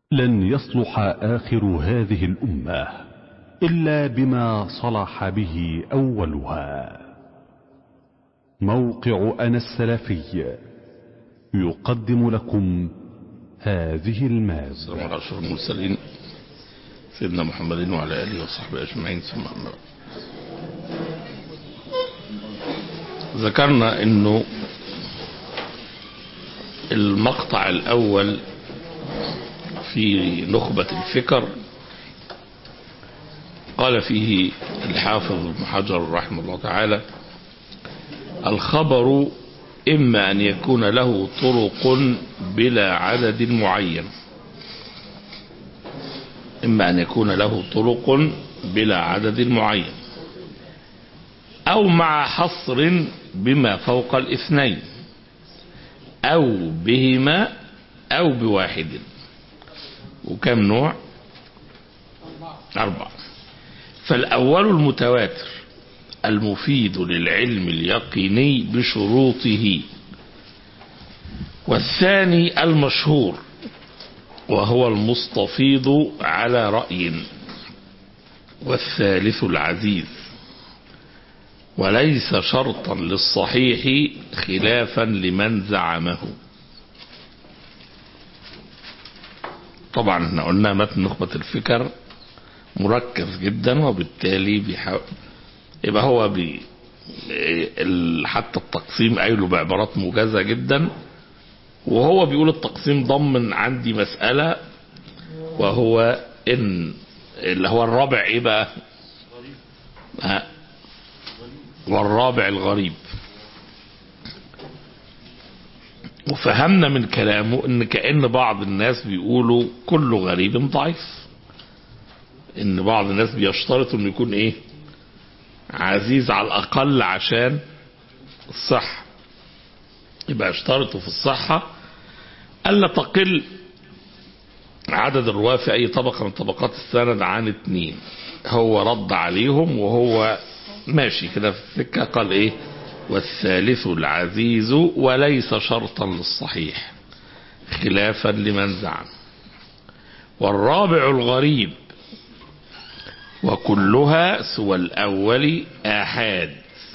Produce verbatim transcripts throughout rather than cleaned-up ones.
لن يصلح آخر هذه الأمة إلا بما صلح به أولها. موقع أنا السلفي يقدم لكم هذه المادة. السلام على أشرف المرسلين سيدنا محمد وعلى آله وصحبه أجمعين، ثم أما بعد. ذكرنا إنه المقطع الأول في نخبة الفكر قال فيه الحافظ ابن حجر رحمه الله تعالى: الخبر إما أن يكون له طرق بلا عدد معين إما أن يكون له طرق بلا عدد معين أو مع حصر بما فوق الاثنين أو بهما أو بواحد. وكم نوع؟ أربعة. فالأول المتواتر المفيد للعلم اليقيني بشروطه، والثاني المشهور وهو المستفيض على رأي، والثالث العزيز وليس شرطا للصحيح خلافا لمن زعمه. طبعا احنا قلنا متن نخبة الفكر مركز جدا، وبالتالي بيحاول يبقى هو بي حتى التقسيم قايله بعبارات موجزة جدا، وهو بيقول التقسيم ضمن عندي مسألة، وهو ان اللي هو الرابع ايه بقى؟ ها، والرابع الغريب. وفهمنا من كلامه ان كأن بعض الناس بيقولوا كل غريب ضعيف، ان بعض الناس بيشترط انه يكون ايه؟ عزيز على الاقل عشان الصحة، يبقى يشترطوا في الصحة الا تقل عدد الرواة في اي طبقة من طبقات السند عن اتنين. هو رد عليهم وهو ماشي كده في السكة، قال ايه؟ والثالث العزيز وليس شرطا للصحيح خلافا لمن زعم، والرابع الغريب وكلها سوى الأول آحاد.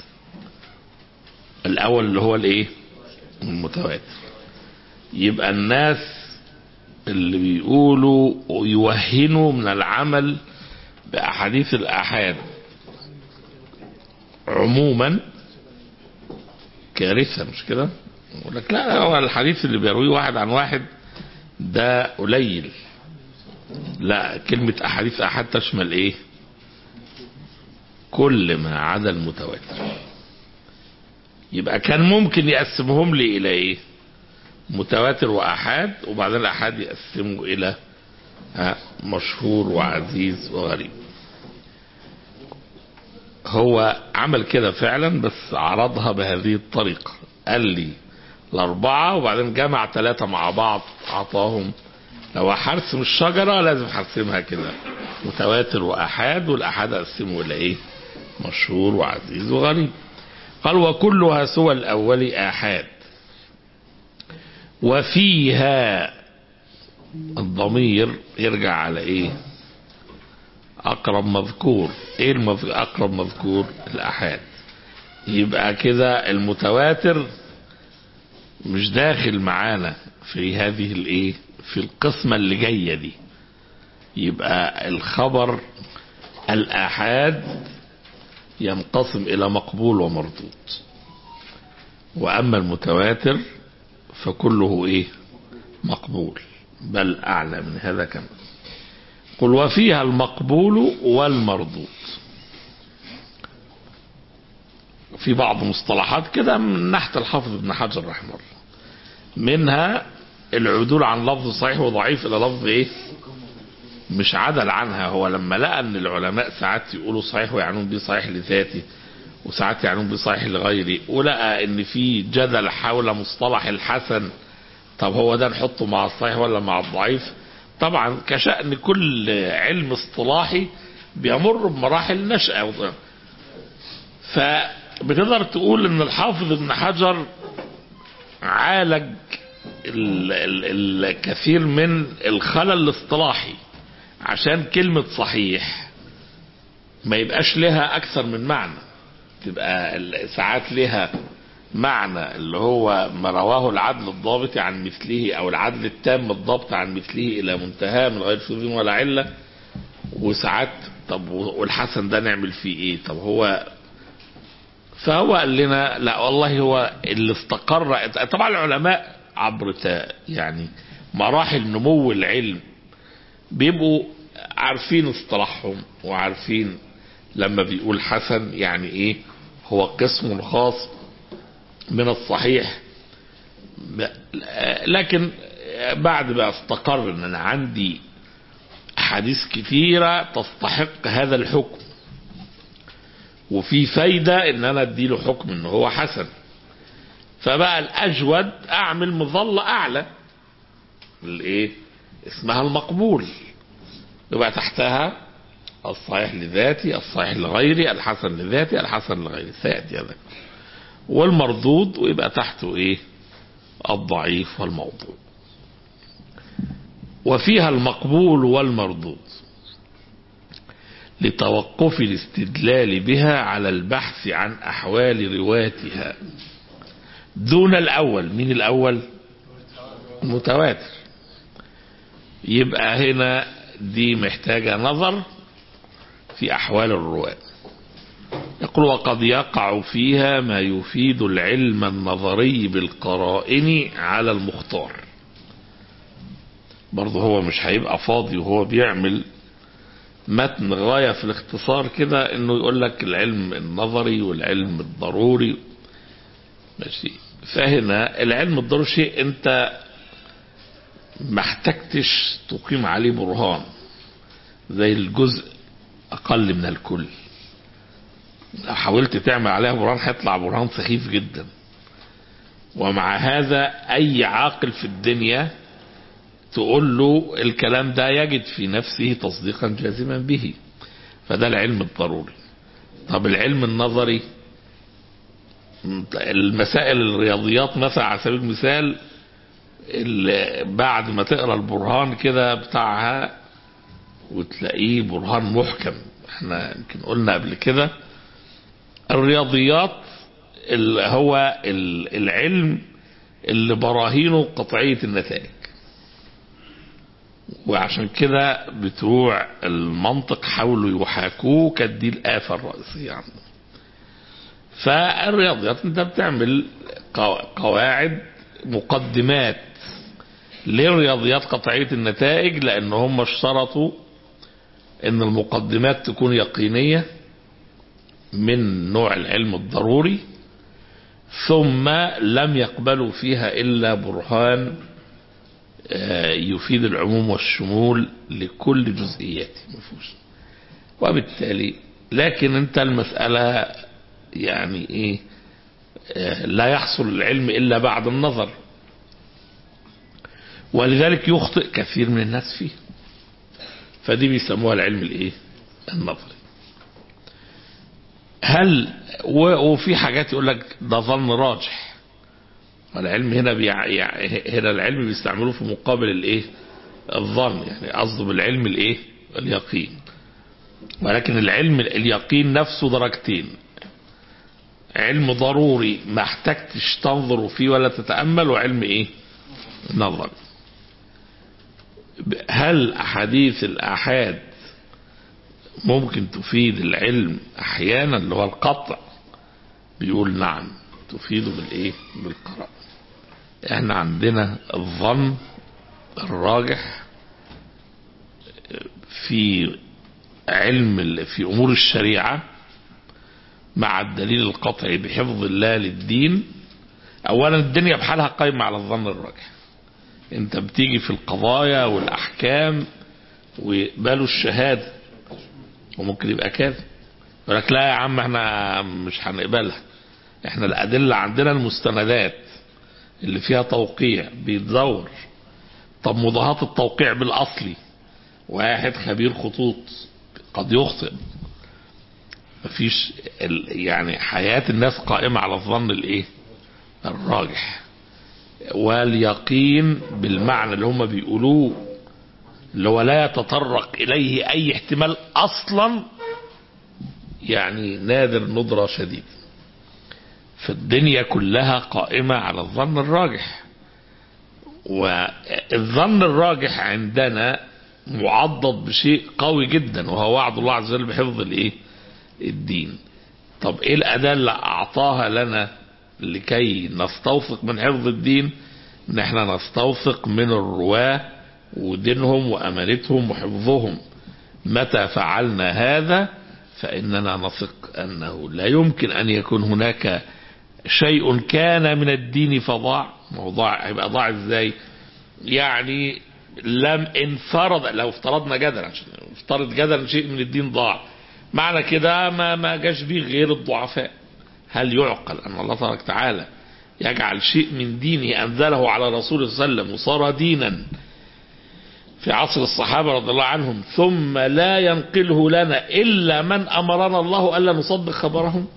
الأول اللي هو الايه؟ المتواتر. يبقى الناس اللي بيقولوا يوهنوا من العمل بأحاديث الآحاد عموما كارثة، مش كده؟ يقول لك لا هو الحديث اللي بيرويه واحد عن واحد ده قليل. لا، كلمة أحاديث أحد تشمل ايه؟ كل ما عدا المتواتر. يبقى كان ممكن يقسمهم لي إلى ايه؟ متواتر وأحاد، وبعدين الأحاد يقسموا إلى مشهور وعزيز وغريب. هو عمل كده فعلا، بس عرضها بهذه الطريقة. قال لي الأربعة وبعدين جمع ثلاثة مع بعض أعطاهم. لو هرسم الشجرة لازم هرسمها كده متواتر وأحاد، والأحاد أقسمه إلى إيه؟ مشهور وعزيز وغريب. قال وكلها سوى الأول آحاد، وفيها الضمير يرجع على إيه؟ أقرب مذكور. إيه المذ... أقرب مذكور؟ الأحاد. يبقى كده المتواتر مش داخل معانا في هذه الإيه؟ في القسمة اللي جاية دي. يبقى الخبر الآحاد ينقسم إلى مقبول ومردود، وأما المتواتر فكله إيه؟ مقبول، بل أعلى من هذا كمان. قل وفيها المقبول والمردود. في بعض مصطلحات كده من ناحية الحافظ ابن حجر رحمه الله، منها العدول عن لفظ صحيح وضعيف إلى لفظ إيه؟ مش عدل عنها. هو لما لقى أن العلماء ساعات يقولوا صحيح ويعنون به صحيح لذاته، وساعات يعنون به صحيح لغيره، ولقى أن في جدل حول مصطلح الحسن، طب هو ده نحطه مع الصحيح ولا مع الضعيف؟ طبعا كشأن كل علم اصطلاحي بيمر بمراحل نشأة، فبتقدر تقول ان الحافظ ابن حجر عالج الكثير من الخلل الاصطلاحي، عشان كلمة صحيح ما يبقاش لها أكثر من معنى، تبقى ساعات لها معنى اللي هو ما رواه العدل الضابط عن مثله، أو العدل التام الضبط عن مثله إلى منتهى من غير شذوذ ولا علة. وساعات طب والحسن ده نعمل فيه إيه؟ طب هو فهو قال لنا لا والله هو اللي استقر. طبعا العلماء عبر يعني مراحل نمو العلم بيبقوا عارفين اصطلاحهم، وعارفين لما بيقول حسن يعني ايه، هو قسم خاص من الصحيح. لكن بعد ما استقر ان انا عندي احاديث كثيرة تستحق هذا الحكم، وفي فايدة ان انا اديله حكم ان هو حسن، فبقى الاجود اعمل مظلة اعلى الايه اسمها المقبول، يبقى تحتها الصحيح لذاتي، الصحيح لغيري، الحسن لذاتي، الحسن لغيري، سيأتي هذا، والمردود، ويبقى تحته ايه الضعيف والموضوع. وفيها المقبول والمردود لتوقف الاستدلال بها على البحث عن أحوال رواتها دون الأول. من الأول متواتر، يبقى هنا دي محتاجة نظر في أحوال الرواة. يقول وقد يقع فيها ما يفيد العلم النظري بالقرائن على المختار. برضه هو مش هيبقى فاضي وهو بيعمل متن غاية في الاختصار كده انه يقول لك العلم النظري والعلم الضروري، ماشي. فهنا العلم الضروري شيء انت ما احتجتش تقيم عليه برهان، زي الجزء اقل من الكل، لو حاولت تعمل عليها برهان هيطلع برهان سخيف جدا. ومع هذا اي عاقل في الدنيا تقول له الكلام ده يجد في نفسه تصديقا جازما به، فده العلم الضروري. طب العلم النظري، المسائل الرياضيات مثلا على سبيل المثال، بعد ما تقرا البرهان كده بتاعها وتلاقيه برهان محكم. احنا يمكن قلنا قبل كده الرياضيات اللي هو العلم اللي براهينه قطعية النتائج، وعشان كده بتوع المنطق حاولوا يحاكوه، كانت دي الآفة الرئيسية عنه. فالرياضيات انت بتعمل قواعد مقدمات للرياضيات قطعية النتائج، لان هم اشترطوا ان المقدمات تكون يقينية من نوع العلم الضروري، ثم لم يقبلوا فيها الا برهان يفيد العموم والشمول لكل جزئياته مفهوش. وبالتالي لكن انت المسألة يعني ايه، لا يحصل العلم الا بعد النظر، ولذلك يخطئ كثير من الناس فيه، فدي بيسموها العلم الايه النظري. هل وفي حاجات يقول لك ده ظن راجح، العلم هنا بيع... هنا العلم بيستعملوه في مقابل الايه الظن، يعني قصده بالعلم الايه اليقين. ولكن العلم اليقين نفسه درجتين، علم ضروري ما احتجتش تنظر فيه ولا تتأمل، وعلم ايه نظر. هل احاديث الآحاد ممكن تفيد العلم احيانا اللي هو القطع؟ بيقول نعم تفيده بالايه بالقراءة. احنا عندنا الظن الراجح في علم في امور الشريعة مع الدليل القطعي بحفظ الله للدين. اولا الدنيا بحالها قايمة على الظن الراجح، انت بتيجي في القضايا والاحكام ويقبلوا الشهادة وممكن يبقى كذا، يقول لك لا يا عم احنا مش هنقبلها، احنا الادلة عندنا المستندات اللي فيها توقيع بيتزور. طب مضاهاة التوقيع بالاصلي، واحد خبير خطوط قد يخطئ. مفيش يعني حياة الناس قائمة على الظن الايه الراجح. واليقين بالمعنى اللي هم بيقولوه اللي هو لا يتطرق إليه أي احتمال أصلا، يعني نادر ندرة شديد. فالدنيا كلها قائمة على الظن الراجح، والظن الراجح عندنا معضد بشيء قوي جدا، وهو وعد الله عز وجل بحفظ الايه الدين. طب ايه الأداة اللي أعطاها لنا لكي نستوثق من حفظ الدين؟ ان احنا نستوثق من الرواة ودينهم وأمانتهم وحفظهم. متى فعلنا هذا فإننا نثق أنه لا يمكن أن يكون هناك شيء كان من الدين فضاع. موضوع هيبقى ضاع ازاي؟ يعني لم انفرض، لو افترضنا جدلا، افترض جدلا شيء من الدين ضاع، معنى كده ما ما جاش بيه غير الضعفاء. هل يعقل ان الله تبارك وتعالى يجعل شيء من دينه انزله على رسوله صلى الله عليه وسلم وصار دينا في عصر الصحابة رضي الله عنهم ثم لا ينقله لنا إلا من أمرنا الله ألا نصدق خبرهم؟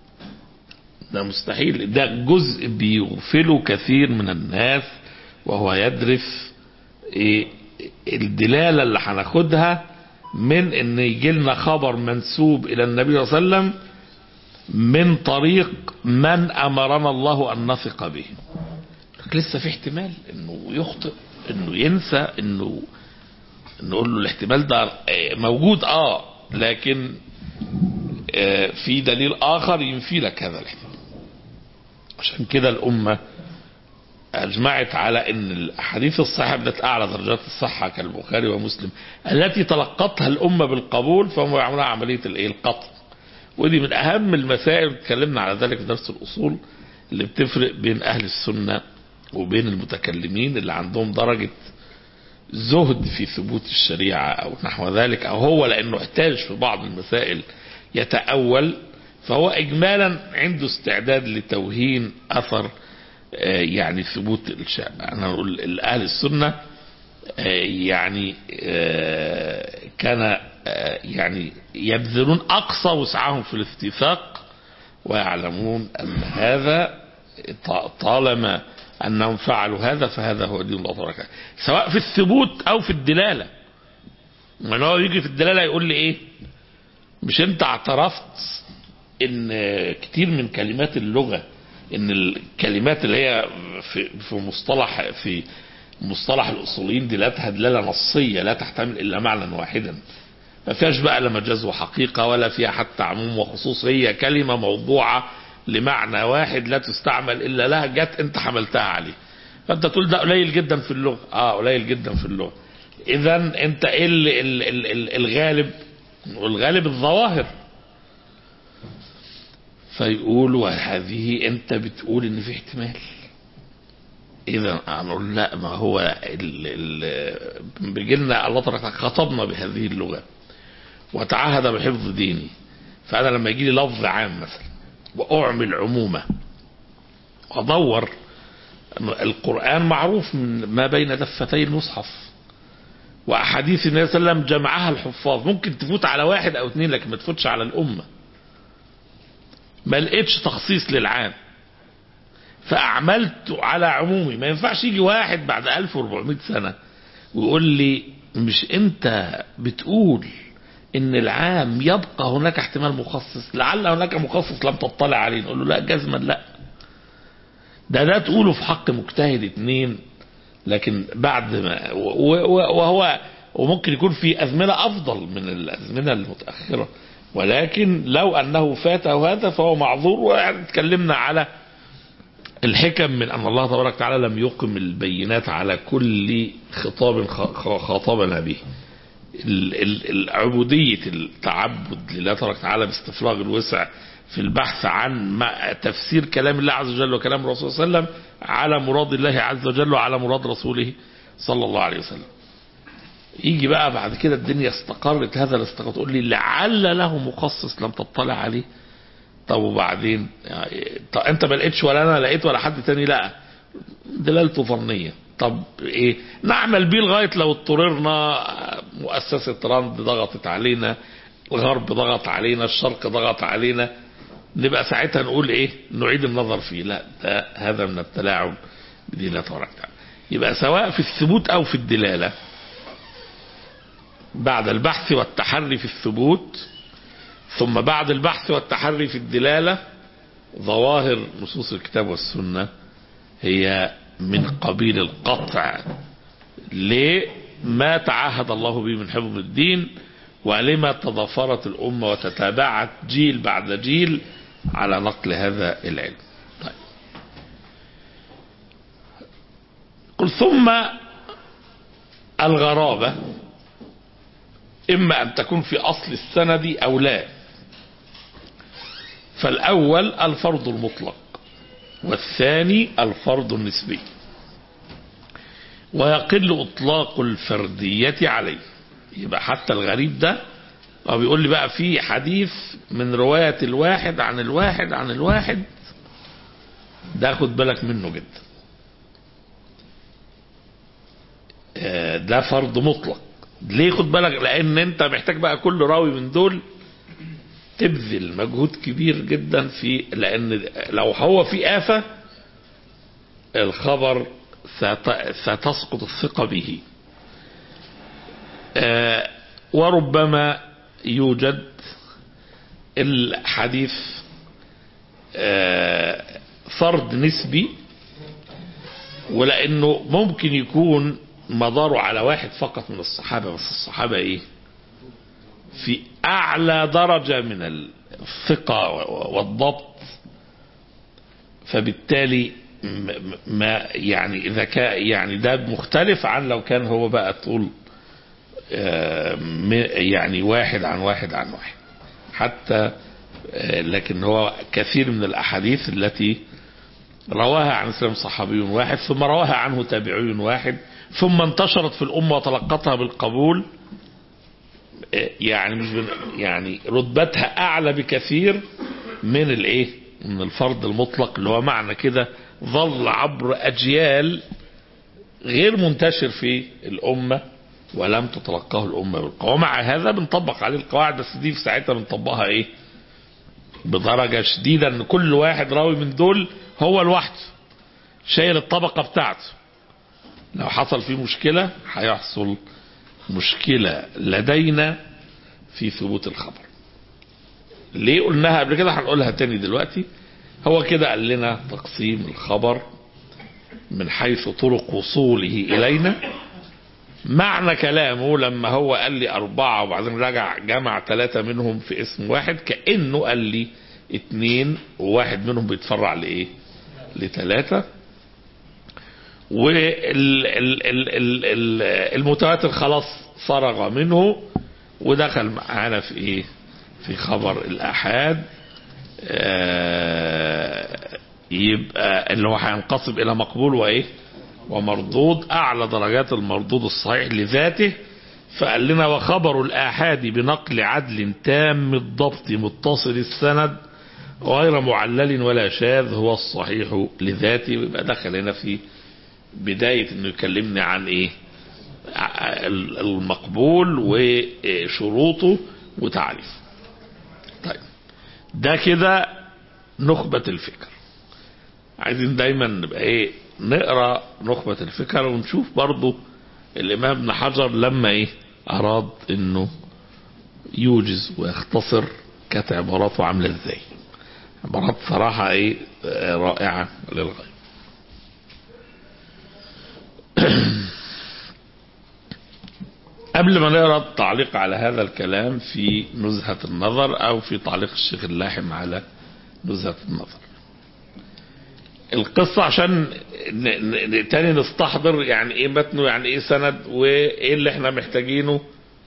ده مستحيل. ده جزء بيغفله كثير من الناس، وهو يدرس إيه الدلالة اللي هناخدها من ان يجي لنا خبر منسوب الى النبي صلى الله عليه وسلم من طريق من امرنا الله ان نثق به. لسه في احتمال انه يخطئ، انه ينسى، انه نقول له الاحتمال ده موجود اه لكن آه في دليل اخر ينفي لك هذا الاحتمال. عشان كده الامه اجمعت على ان الاحاديث الصحيحه بدات اعلى درجات الصحه كالبخاري ومسلم التي تلقتها الامه بالقبول، فهم يعملون عمليه الايه القطع. ودي من اهم المسائل، اتكلمنا على ذلك في درس الاصول، اللي بتفرق بين اهل السنه وبين المتكلمين اللي عندهم درجه زهد في ثبوت الشريعه او نحو ذلك، او هو لانه احتاج في بعض المسائل يتأول، فهو اجمالا عنده استعداد لتوهين اثر يعني ثبوت الشأن. أنا أقول أهل السنة يعني كان يعني يبذلون أقصى وسعهم في الاستيثاق، ويعلمون أن هذا طالما أنهم فعلوا هذا فهذا هو دين الله تبارك وتعالى، سواء في الثبوت أو في الدلالة. من هو يجي في الدلالة يقول لي إيه؟ مش أنت اعترفت إن كتير من كلمات اللغة، ان الكلمات اللي هي في في مصطلح في مصطلح الاصوليين دلالتها دلاله نصيه لا تحتمل الا معنى واحدا، ما فيهاش بقى لا مجاز وحقيقه ولا فيها حتى عموم وخصوص، هي كلمه موضوعه لمعنى واحد لا تستعمل الا لها، جت انت حملتها عليه، فانت تقول ده قليل جدا في اللغه. اه قليل جدا في اللغه. اذا انت ايه الغالب؟ والغالب الظواهر. فيقول وهذه انت بتقول ان في احتمال، اذا نقول لا، ما هو بيجي لنا الله تبارك خطبنا بهذه اللغه وتعهد بحفظ ديني، فانا لما يجي لي لفظ عام مثلا واعمل عمومه وادور، القران معروف من ما بين دفتي المصحف، واحاديث النبي صلى الله عليه وسلم جمعها الحفاظ، ممكن تفوت على واحد او اثنين لكن ما تفوتش على الامه. ما لقيتش تخصيص للعام فأعملت على عمومي. ما ينفعش يجي واحد بعد ألف وأربعمائة سنة ويقول لي مش انت بتقول ان العام يبقى هناك احتمال مخصص، لعل هناك مخصص لم تطلع عليه، نقول له لا جزما لا، ده ده تقوله في حق مجتهد اتنين، لكن بعد ما وهو وممكن يكون في أزمنة أفضل من الأزمنة المتأخرة، ولكن لو أنه فاته هذا فهو معذور. وتكلمنا على الحكم من أن الله تبارك وتعالى لم يقم البينات على كل خطاب خاطبنا به. العبودية التعبد لله تبارك وتعالى باستفراغ الوسع في البحث عن تفسير كلام الله عز وجل وكلام الرسول صلى الله عليه وسلم على مراد الله عز وجل وعلى مراد رسوله صلى الله عليه وسلم. يجي بقى بعد كده الدنيا استقرت، هذا الاستقرار تقول لي لعل له مخصص لم تطلع عليه. طب وبعدين يعني طب انت ما لقيتش ولا انا لقيت ولا حد تاني لقى، دلالته ظنيه. طب ايه نعمل بيه لغايه لو اضطررنا؟ مؤسسه راند ضغطت علينا، الغرب ضغط علينا، الشرق ضغط علينا، نبقى ساعتها نقول ايه؟ نعيد النظر فيه. لا، ده هذا من التلاعب بدين الله تبارك وتعالى. يبقى سواء في الثبوت أو في الدلالة بعد البحث والتحري في الثبوت ثم بعد البحث والتحري في الدلالة ظواهر نصوص الكتاب والسنة هي من قبيل القطع لما تعهد الله به من حفظ الدين ولما تضافرت الأمة وتتابعت جيل بعد جيل على نقل هذا العلم. طيب. قل ثم الغرابة إما أن تكون في أصل السند أو لا. فالأول الفرض المطلق والثاني الفرض النسبي، ويقل إطلاق الفردية عليه. يبقى حتى الغريب ده هو بيقول لي بقى في حديث من رواية الواحد عن الواحد عن الواحد، ده خد بالك منه جدا، ده فرض مطلق. ليه خد بالك؟ لأن أنت محتاج بقى كل راوي من دول تبذل مجهود كبير جدا في، لأن لو هو في آفة الخبر ستسقط الثقة به. آه وربما يوجد الحديث آه فرض نسبي، ولأنه ممكن يكون مداره على واحد فقط من الصحابة، بس الصحابة ايه في اعلى درجة من الثقة والضبط، فبالتالي ما يعني اذا كان يعني ده مختلف عن لو كان هو بقى طول يعني واحد عن واحد عن واحد حتى. لكن هو كثير من الاحاديث التي رواها عن سلم صحابي واحد ثم رواها عنه تابعي واحد ثم انتشرت في الأمة وتلقتها بالقبول، يعني مش يعني رتبتها أعلى بكثير من الايه من الفرض المطلق، اللي هو معنى كده ظل عبر أجيال غير منتشر في الأمة ولم تتلقاه الأمة بالقبول. ومع هذا بنطبق عليه القواعد، بس دي في ساعتها بنطبقها ايه بدرجة شديدة، ان كل واحد راوي من دول هو لوحده شايل الطبقة بتاعته. لو حصل فيه مشكلة هيحصل مشكلة لدينا في ثبوت الخبر. ليه قلناها قبل كده هنقولها تاني دلوقتي. هو كده قال لنا تقسيم الخبر من حيث طرق وصوله إلينا. معنى كلامه لما هو قال لي أربعة وبعدين رجع جمع ثلاثة منهم في اسم واحد، كأنه قال لي اتنين وواحد منهم بيتفرع لإيه لثلاثة. والمتواتر خلاص فرغ منه ودخل معانا في ايه في خبر الآحاد. يبقى اللي هو هينقسم الى مقبول وايه ومردود. اعلى درجات المردود الصحيح لذاته. فقال لنا وخبر الآحاد بنقل عدل تام الضبط متصل السند غير معلل ولا شاذ هو الصحيح لذاته. يبقى دخل هنا في بداية انه يكلمني عن ايه المقبول وشروطه وتعريف. طيب ده كده نخبة الفكر. عايزين دايما نبقى ايه نقرأ نخبة الفكر ونشوف برضو الامام ابن حجر لما ايه اراد انه يوجز ويختصر كانت عباراته عاملة ازاي. عبارات صراحة ايه رائعة للغاية. قبل ما نقرأ التعليق على هذا الكلام في نزهة النظر او في تعليق الشيخ اللاحم على نزهة النظر، القصة عشان تاني نستحضر يعني ايه متنه يعني ايه سند وايه اللي احنا محتاجينه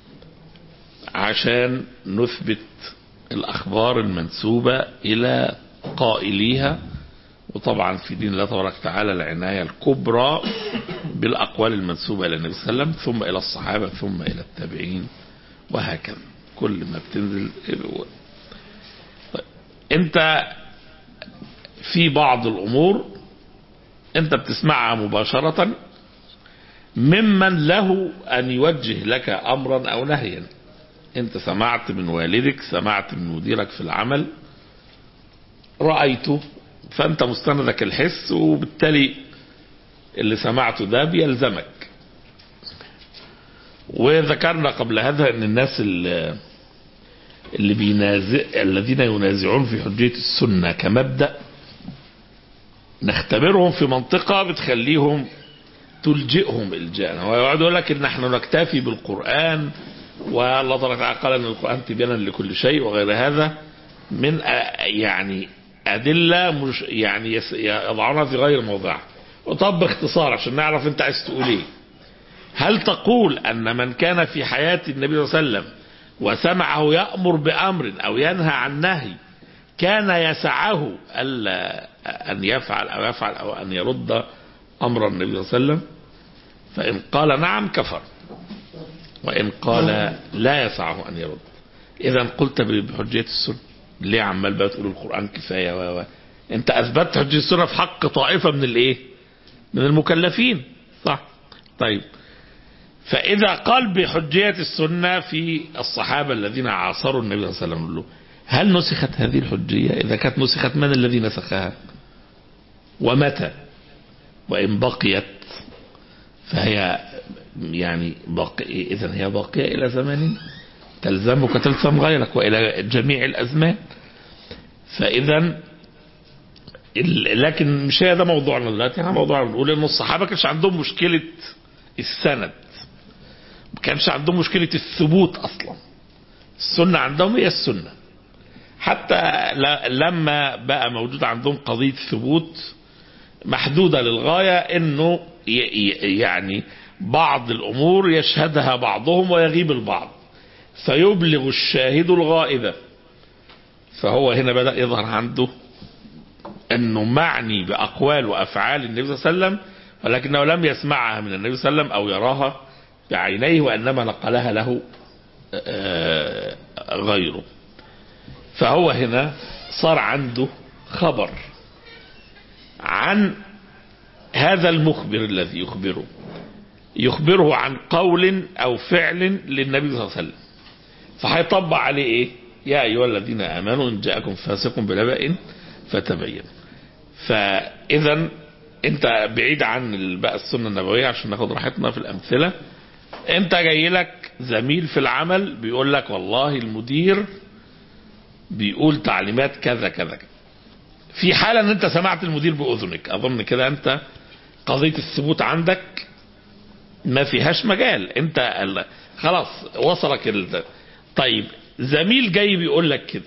عشان نثبت الاخبار المنسوبة الى قائليها. وطبعا في دين الله تبارك وتعالى العناية الكبرى بالاقوال المنسوبة الى النبي صلى الله عليه وسلم ثم الى الصحابة ثم الى التابعين وهكذا كل ما بتنزل. طيب انت في بعض الامور انت بتسمعها مباشرة ممن له ان يوجه لك امرا او نهيا. انت سمعت من والدك، سمعت من مديرك في العمل، رأيته، فانت مستندك الحس وبالتالي اللي سمعته ده بيلزمك. وذكرنا قبل هذا ان الناس اللي, اللي بينازع الذين ينازعون في حجية السنة كمبدأ نختبرهم في منطقة بتخليهم تلجئهم الجاء. ويقعد يقول لك ان نحن نكتفي بالقرآن والله تعالى قال ان القرآن تبيانا لكل شيء وغير هذا من يعني أدلة مش يعني يضعونها في غير موضعها. وطب باختصار عشان نعرف انت عايز تقول ايه. هل تقول ان من كان في حياة النبي صلى الله عليه وسلم وسمعه يأمر بأمر او ينهى عن نهي كان يسعه ألا أن يفعل أو يفعل أو أن يرد أمر النبي صلى الله عليه وسلم؟ فإن قال نعم كفر، وإن قال لا يسعه أن يرد. إذا قلت بحجية السنة ليه عمال بقى تقول القرآن كفاية و و أنت أثبتت حجية السنة في حق طائفة من الإيه؟ من المكلفين، صح؟ طيب فإذا قال بحجية السنة في الصحابة الذين عاصروا النبي صلى الله عليه وسلم له هل نسخت هذه الحجية؟ إذا كانت نسخت من الذي نسخها ومتى؟ وإن بقيت فهي يعني باقي إذن هي باقية إلى زمان تلزمك تلزم غيرك وإلى جميع الأزمان. فإذا لكن مش هذا موضوعنا دلوقتي. احنا موضوعنا بنقول إن الصحابة كانش عندهم مشكلة السند، ما كانش عندهم مشكلة الثبوت أصلا. السنة عندهم هي السنة، حتى لما بقى موجود عندهم قضية ثبوت محدودة للغاية انه يعني بعض الامور يشهدها بعضهم ويغيب البعض فيبلغ الشاهد الغائبة. فهو هنا بدأ يظهر عنده انه معني باقوال وافعال النبي صلى الله عليه وسلم ولكنه لم يسمعها من النبي صلى الله عليه وسلم او يراها بعينيه وانما نقلها له غيره. فهو هنا صار عنده خبر عن هذا المخبر الذي يخبره يخبره عن قول او فعل للنبي صلى الله عليه وسلم، فهيطبق عليه ايه؟ يا ايها الذين امنوا ان جاءكم فاسق بنبأ فتبين. فاذا انت بعيد عن بقى السنة النبوية عشان ناخد راحتنا في الامثلة. انت جاي لك زميل في العمل بيقول لك والله المدير بيقول تعليمات كذا كذا كذا. في حالة ان انت سمعت المدير باذنك، اظن كده انت قضية الثبوت عندك ما فيهاش مجال، انت خلاص وصلك ال... طيب زميل جاي بيقول لك كده،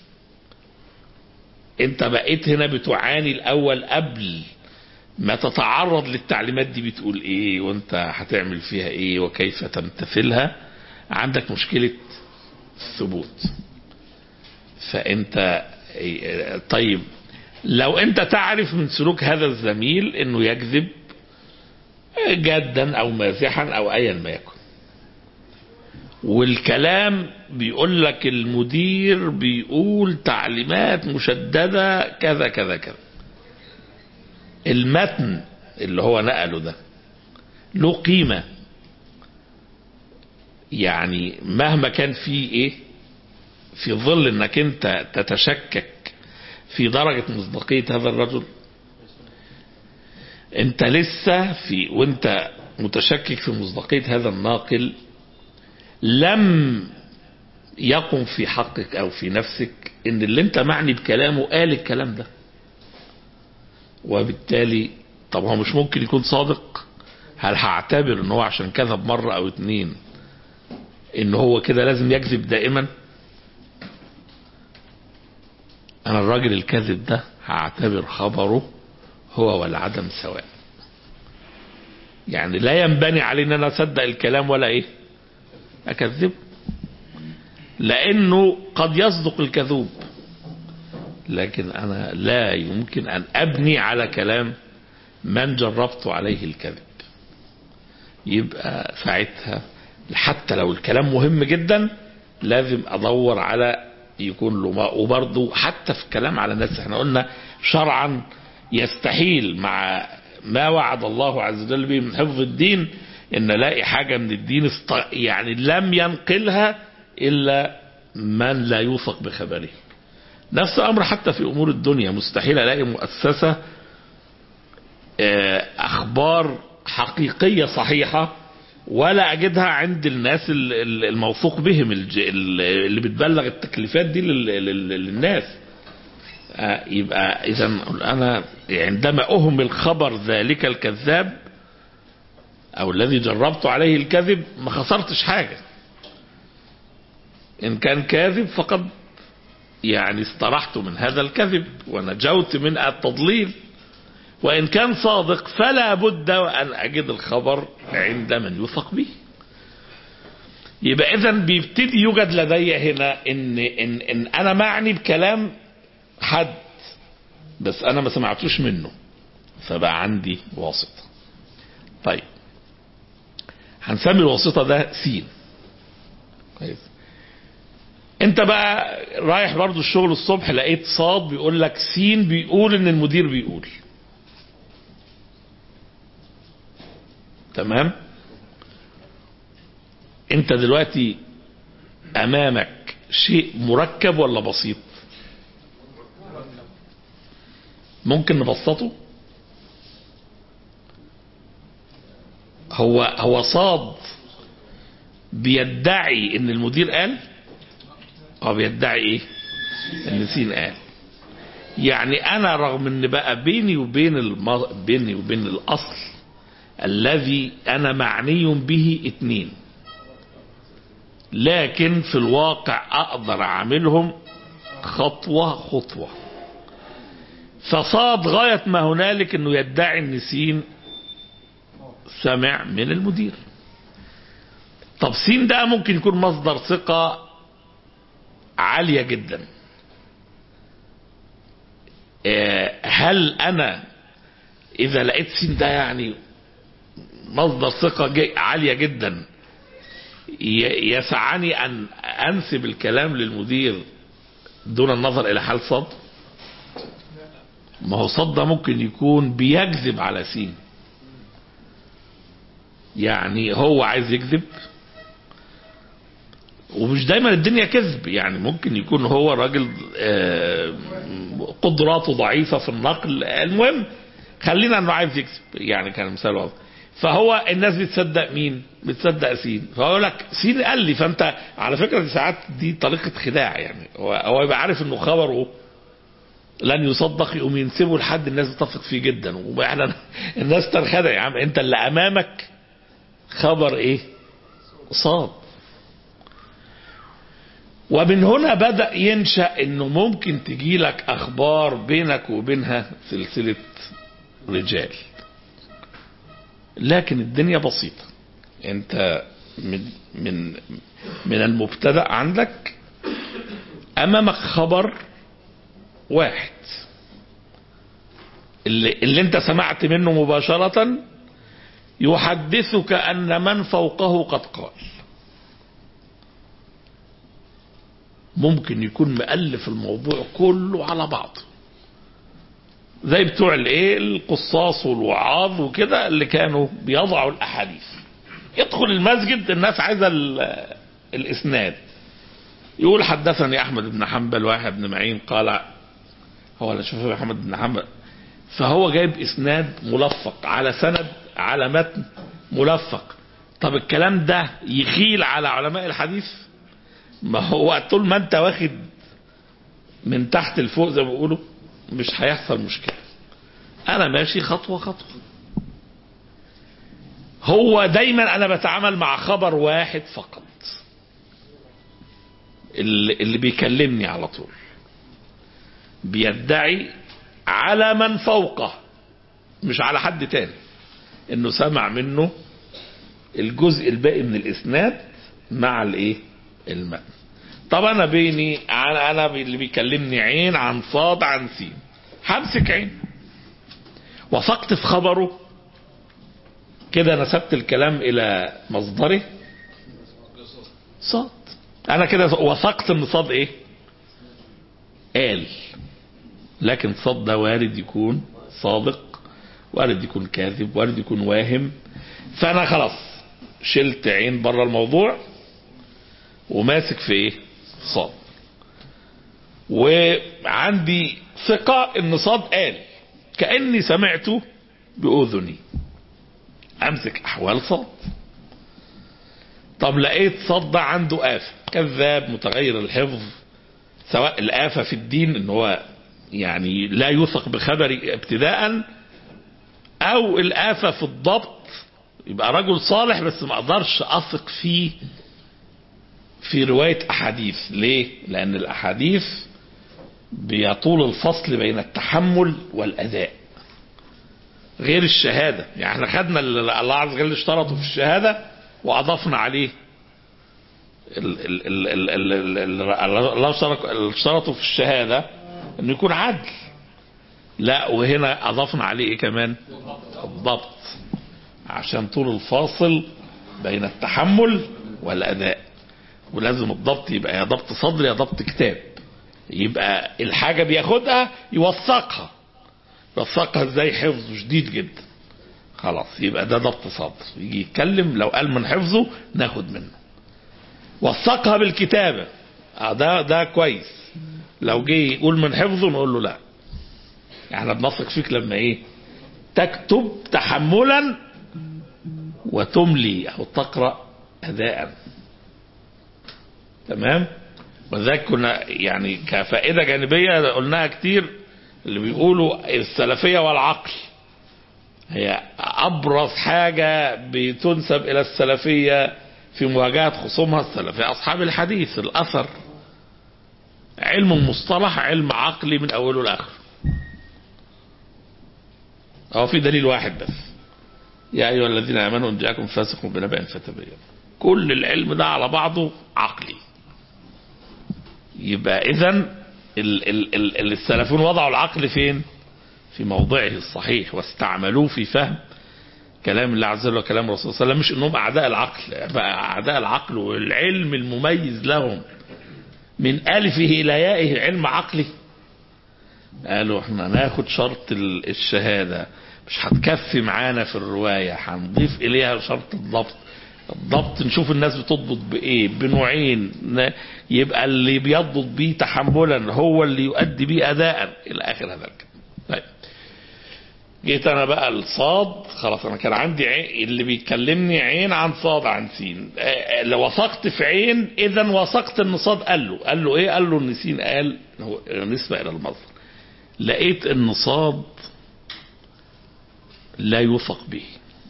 انت بقيت هنا بتعاني الاول قبل ما تتعرض للتعليمات دي بتقول ايه وانت هتعمل فيها ايه وكيف تمتثلها. عندك مشكلة الثبوت. فانت طيب لو انت تعرف من سلوك هذا الزميل انه يكذب جدا او مازحا او ايا ما يكن، والكلام بيقول لك المدير بيقول تعليمات مشددة كذا كذا كذا، المتن اللي هو نقله ده له قيمة، يعني مهما كان فيه ايه في ظل انك انت تتشكك في درجة مصداقية هذا الرجل، انت لسه في وانت متشكك في مصداقية هذا الناقل لم يقم في حقك او في نفسك ان اللي انت معني بكلامه قال الكلام ده. وبالتالي طب هو مش ممكن يكون صادق؟ هل هعتبر ان هو عشان كذب مرة او اتنين ان هو كده لازم يكذب دائما؟ انا الراجل الكذب ده هعتبر خبره هو والعدم سواء، يعني لا ينبني علي ان انا اصدق الكلام ولا ايه اكذب، لانه قد يصدق الكذوب، لكن انا لا يمكن ان ابني على كلام من جربت عليه الكذب. يبقى ساعتها حتى لو الكلام مهم جدا لازم ادور على يكون له ما. وبرضه حتى في الكلام على الناس احنا قلنا شرعا يستحيل مع ما وعد الله عز وجل به من حفظ الدين ان الاقي حاجة من الدين است... يعني لم ينقلها الا من لا يوثق بخبره. نفس الامر حتى في امور الدنيا، مستحيل الاقي مؤسسة اخبار حقيقية صحيحة ولا اجدها عند الناس الموثوق بهم اللي بتبلغ التكليفات دي للناس. يبقى اذا انا عندما اهمل خبر ذلك الكذاب او الذي جربت عليه الكذب ما خسرتش حاجة. ان كان كاذب فقد يعني استرحت من هذا الكذب ونجوت من التضليل، وإن كان صادق فلا بد أن أجد الخبر عند من يثق به. يبقى إذن بيبتدي يوجد لدي هنا إن, إن, إن أنا معني بكلام حد بس أنا ما سمعتوش منه فبقى عندي واسطة. طيب هنسمي الواسطة ده سين. كويس. انت بقى رايح برضو الشغل الصبح لقيت صاد بيقول لك سين بيقول ان المدير بيقول. تمام. انت دلوقتي امامك شيء مركب ولا بسيط؟ ممكن نبسطه. هو هو صاد بيدعي ان المدير قال، هو بيدعي ايه؟ ان سين قال. يعني انا رغم ان بقى بيني وبين الم... بيني وبين الاصل الذي انا معني به اتنين، لكن في الواقع اقدر اعملهم خطوة خطوة. فصاد غاية ما هنالك انه يدعي ان سين سمع من المدير. طب سين ده ممكن يكون مصدر ثقة عالية جدا. هل انا اذا لقيت سين ده يعني مصدر ثقة عالية جدا يسعني ان انسب الكلام للمدير دون النظر الى حال صاد؟ ما هو صاد ده ممكن يكون بيكذب على سين، يعني هو عايز يكذب ومش دايما الدنيا كذب، يعني ممكن يكون هو راجل قدراته ضعيفة في النقل. المهم خلينا انه عايز يكذب، يعني كان مثال واضح. فهو الناس بتصدق مين؟ بتصدق سين. فهو يقول لك سين قال لي. فانت على فكرة دي ساعات دي طريقة خداع، يعني هو يبقى عارف انه خبره لن يصدق يقوم ينسبه لحد الناس بتثق فيه جدا، واحنا الناس تنخدع. يا عم انت اللي امامك خبر ايه؟ صاد. ومن هنا بدأ ينشأ انه ممكن تجي لك اخبار بينك وبينها سلسلة رجال، لكن الدنيا بسيطة. انت من من من المبتدأ عندك امامك خبر واحد اللي, اللي انت سمعت منه مباشرة يحدثك ان من فوقه قد قال. ممكن يكون مؤلف الموضوع كله على بعضه زي بتوع الايه القصاص والوعاظ وكده اللي كانوا بيضعوا الاحاديث. يدخل المسجد الناس عايزه الاسناد، يقول حدثني احمد بن حنبل واحد بن معين قال، هو لا شوف احمد بن حنبل، فهو جايب اسناد ملفق على سند على متن ملفق. طب الكلام ده يخيل على علماء الحديث؟ ما هو طول ما انت واخد من تحت لفوق زي ما بيقولوا مش هيحصل مشكلة. انا ماشي خطوة خطوة. هو دايما انا بتعامل مع خبر واحد فقط اللي, اللي بيكلمني على طول بيدعي على من فوقه مش على حد تاني انه سمع منه الجزء الباقي من الاسناد مع الايه المتن. طب انا بيني انا انا اللي بيكلمني عين عن صاد عن سين، همسك عين وثقت في خبره كده، نسبت الكلام الى مصدره صاد. انا كده وثقت ان صاد ايه قال، لكن صاد ده وارد يكون صادق، وارد يكون كاذب، وارد يكون واهم. فانا خلاص شلت عين بره الموضوع وماسك في ايه صاد، وعندي ثقة ان صاد قال كأني سمعته بأذني. امسك احوال صاد. طب لقيت صاد ده عنده آفة، كذاب متغير الحفظ، سواء الآفة في الدين ان هو يعني لا يوثق بخبري ابتداء، او الآفة في الضبط، يبقى رجل صالح بس ما اقدرش اثق فيه في رواية احاديث. ليه؟ لان الاحاديث بيطول الفصل بين التحمل والاداء، غير الشهادة. يعني احنا خدنا اللي الله عز وجل اشترطه في الشهادة واضفنا عليه الله اشترطه في الشهادة انه يكون عدل، لا وهنا اضفنا عليه ايه كمان؟ الضبط، عشان طول الفاصل بين التحمل والاداء. ولازم الضبط يبقى يا ضبط صدر يا ضبط كتاب، يبقى الحاجة بياخدها يوثقها. يوثقها ازاي؟ حفظه شديد جدا، خلاص يبقى ده ضبط صدر. يجي يتكلم لو قال من حفظه ناخد منه. وثقها بالكتابة، اه ده ده كويس. لو جه يقول من حفظه نقول له لا، احنا بنثق فيك لما ايه؟ تكتب تحملا وتملي او تقرأ اداء. تمام؟ وذلك كنا يعني كفائدة جانبية قلناها كتير، اللي بيقولوا السلفية والعقل هي ابرز حاجة بتنسب الى السلفية في مواجهة خصومها السلفية اصحاب الحديث. الاثر علم المصطلح علم عقلي من اوله لاخره. هو في دليل واحد بس، يا ايها الذين امنوا ان جاءكم فاسق بنبأ فتبينوا. كل العلم ده على بعضه عقلي. يبقى اذا السلفون وضعوا العقل فين؟ في موضعه الصحيح، واستعملوه في فهم كلام الله عز وجل وكلام الرسول صلى الله عليه وسلم. مش انهم اعداء العقل، بقى اعداء العقل والعلم المميز لهم من الفه الى يائه علم عقلي. قالوا احنا ناخد شرط الشهادة مش هتكفي معانا في الرواية، هنضيف اليها شرط الضبط. الضبط نشوف الناس بتضبط بايه؟ بنوعين، يبقى اللي بيضبط بيه تحملا هو اللي يؤدي بيه اداء الى اخر هذا الكلام. طيب جيت انا بقى الصاد، خلاص انا كان عندي عين اللي بيكلمني عين عن صاد عن سين. لو وثقت في عين اذا وثقت ان صاد قال له قال له ايه؟ قال له ان سين قال هو نسبة الى المصدر. لقيت ان صاد لا يوثق به،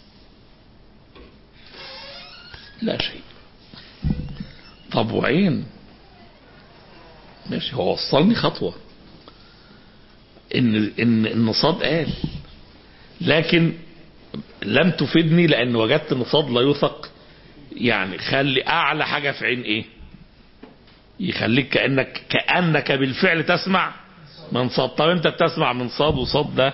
لا شيء. طب وعين ماشي، هو وصلني خطوة ان ان ان صاد قال، لكن لم تفيدني لان وجدت ان صاد لا يوثق. يعني خلي اعلى حاجة في عين ايه؟ يخليك كأنك كأنك بالفعل تسمع من صاد. طب انت بتسمع من صاد وصاد ده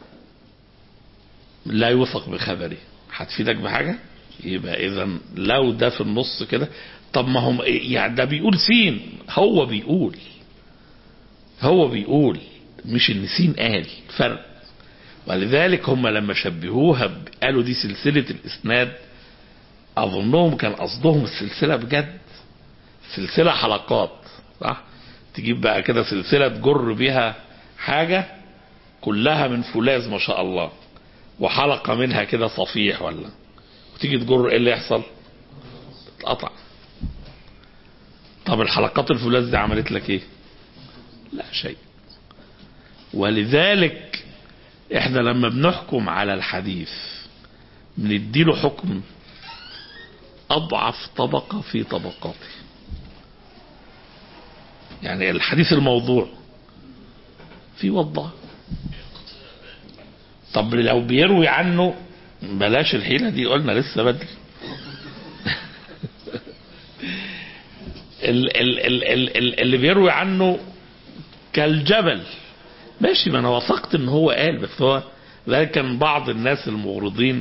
لا يوثق بخبري، هتفيدك بحاجة؟ يبقى اذا لو ده في النص كده، طب ما هم يعني ده بيقول سين، هو بيقول هو بيقول مش ان سين قال، فرق. ولذلك هم لما شبهوها قالوا دي سلسلة الاسناد، اظنهم كان قصدهم السلسلة بجد، سلسلة حلقات، صح؟ تجيب بقى كده سلسلة تجر بيها حاجة كلها من فولاذ ما شاء الله، وحلقة منها كده صفيح ولا، وتيجي تجر ايه اللي يحصل؟ تتقطع. طب الحلقات الفولاذ دي عملت لك ايه؟ لا شيء. ولذلك احنا لما بنحكم على الحديث بنديله حكم اضعف طبقة في طبقاته. يعني الحديث الموضوع في وضع، طب لو بيروي عنه بلاش الحيلة دي، قلنا لسه بدري. ال ال ال ال ال اللي بيروي عنه كالجبل ماشي، ما انا وثقت ان هو قال، بس هو ذلك كان بعض الناس المغرضين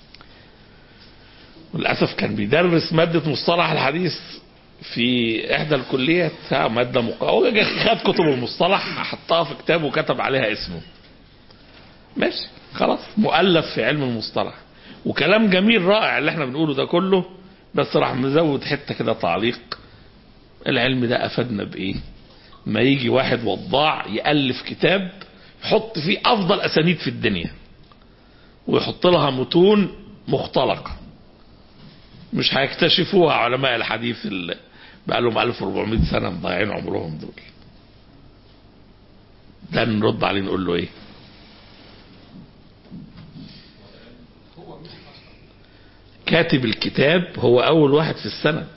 وللأسف كان بيدرس مادة مصطلح الحديث في احدى الكليات، مادة مقاومة، خد كتب المصطلح حطها في كتاب وكتب عليها اسمه، ماشي خلاص، مؤلف في علم المصطلح وكلام جميل رائع اللي احنا بنقوله ده كله، بس راح مزود حتة كده تعليق: العلم ده افادنا بايه؟ ما يجي واحد وضاع يألف كتاب يحط فيه افضل اسانيد في الدنيا ويحط لها متون مختلقة مش هيكتشفوها علماء الحديث اللي بقى لهم ألف وأربعمائة سنة مضيعين عمرهم دول. ده نرد عليه نقول له ايه؟ كاتب الكتاب هو اول واحد في السند.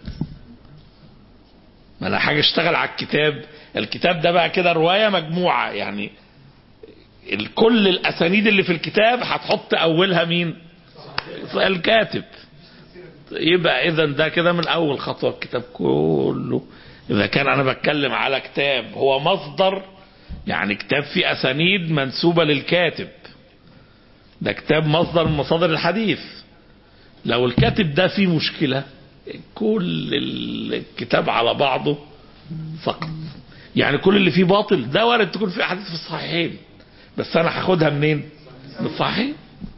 ما انا حاجه اشتغل على الكتاب، الكتاب ده بقى كده روايه مجموعه، يعني كل الاسانيد اللي في الكتاب هتحط اولها مين؟ الكاتب. يبقى اذا ده كده من اول خطوه الكتاب كله. اذا كان انا بتكلم على كتاب هو مصدر، يعني كتاب فيه اسانيد منسوبه للكاتب، ده كتاب مصدر من مصادر الحديث. لو الكاتب ده فيه مشكله كل الكتاب على بعضه سقط. يعني كل اللي فيه باطل ده وارد تكون فيه احاديث في الصحيحين، بس انا هاخدها منين؟ من الصحيحين.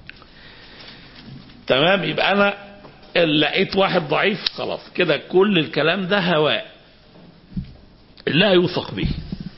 تمام. يبقى انا لقيت واحد ضعيف خلاص كده كل الكلام ده هواء لا يوثق به.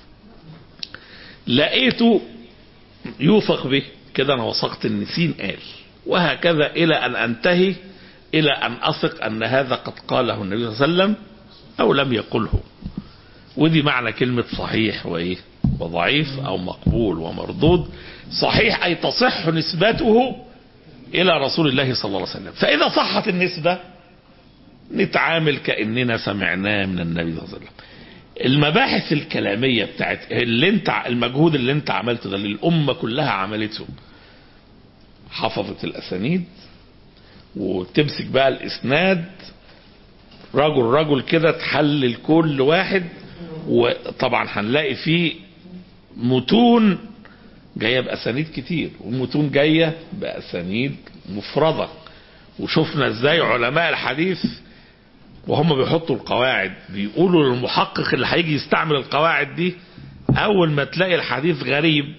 لقيته يوثق به كده انا وثقت ان سين قال، وهكذا الى ان انتهي الى ان اثق ان هذا قد قاله النبي صلى الله عليه وسلم او لم يقله. ودي معنى كلمة صحيح وايه وضعيف او مقبول ومردود. صحيح اي تصح نسبته الى رسول الله صلى الله عليه وسلم، فاذا صحت النسبة نتعامل كأننا سمعناه من النبي صلى الله عليه وسلم. المباحث الكلامية بتاعت اللي انت المجهود اللي انت عملته ده اللي الامة كلها عملته، حفظت الاسانيد وتمسك بقى الاسناد رجل رجل كده تحلل كل واحد. وطبعا هنلاقي فيه متون جاية بأسانيد كتير ومتون جاية بأسانيد مفردة. وشفنا ازاي علماء الحديث وهم بيحطوا القواعد بيقولوا للمحقق اللي هيجي يستعمل القواعد دي اول ما تلاقي الحديث غريب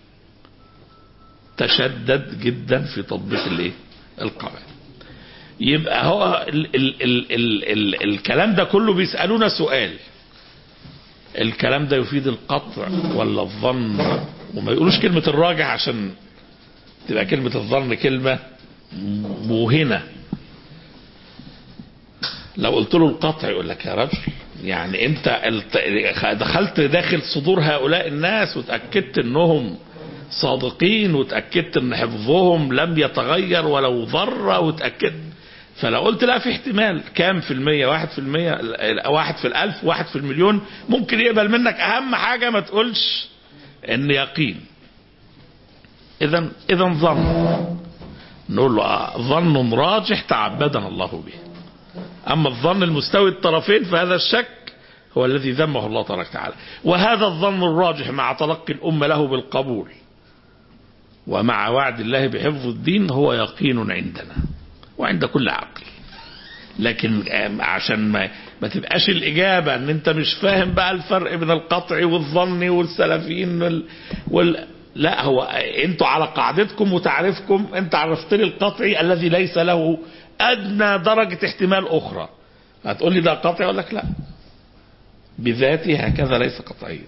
تشدد جدا في تطبيق الايه القواعد. يبقى هو ال ال ال ال ال الكلام ده كله بيسألونا سؤال، الكلام ده يفيد القطع ولا الظن؟ وما يقولوش كلمة الراجح عشان تبقى كلمة الظن كلمة موهنة. لو قلت له القطع يقول لك يا رجل يعني انت دخلت داخل صدور هؤلاء الناس وتأكدت انهم صادقين وتأكدت ان حفظهم لم يتغير ولو ذرة وتأكدت. فلو قلت لا في احتمال كام في المية، واحد في المية، واحد في الالف، واحد في المليون، ممكن يقبل منك. اهم حاجة ما تقولش ان يقين. اذا اذا ظن نقول له ظن راجح تعبدنا الله به. اما الظن المستوي الطرفين فهذا الشك هو الذي ذمه الله تبارك وتعالى. وهذا الظن الراجح مع تلقي الامة له بالقبول ومع وعد الله بحفظ الدين هو يقين عندنا وعند كل عقل. لكن عشان ما, ما تبقاش الإجابة ان انت مش فاهم بقى الفرق بين القطع والظن والسلفيين وال... وال... لا هو انتوا على قاعدتكم وتعرفكم انت عرفت لي القطعي الذي ليس له ادنى درجة احتمال اخرى. هتقول لي ده قطعي اقول لك لا بذاته هكذا ليس قطعيا،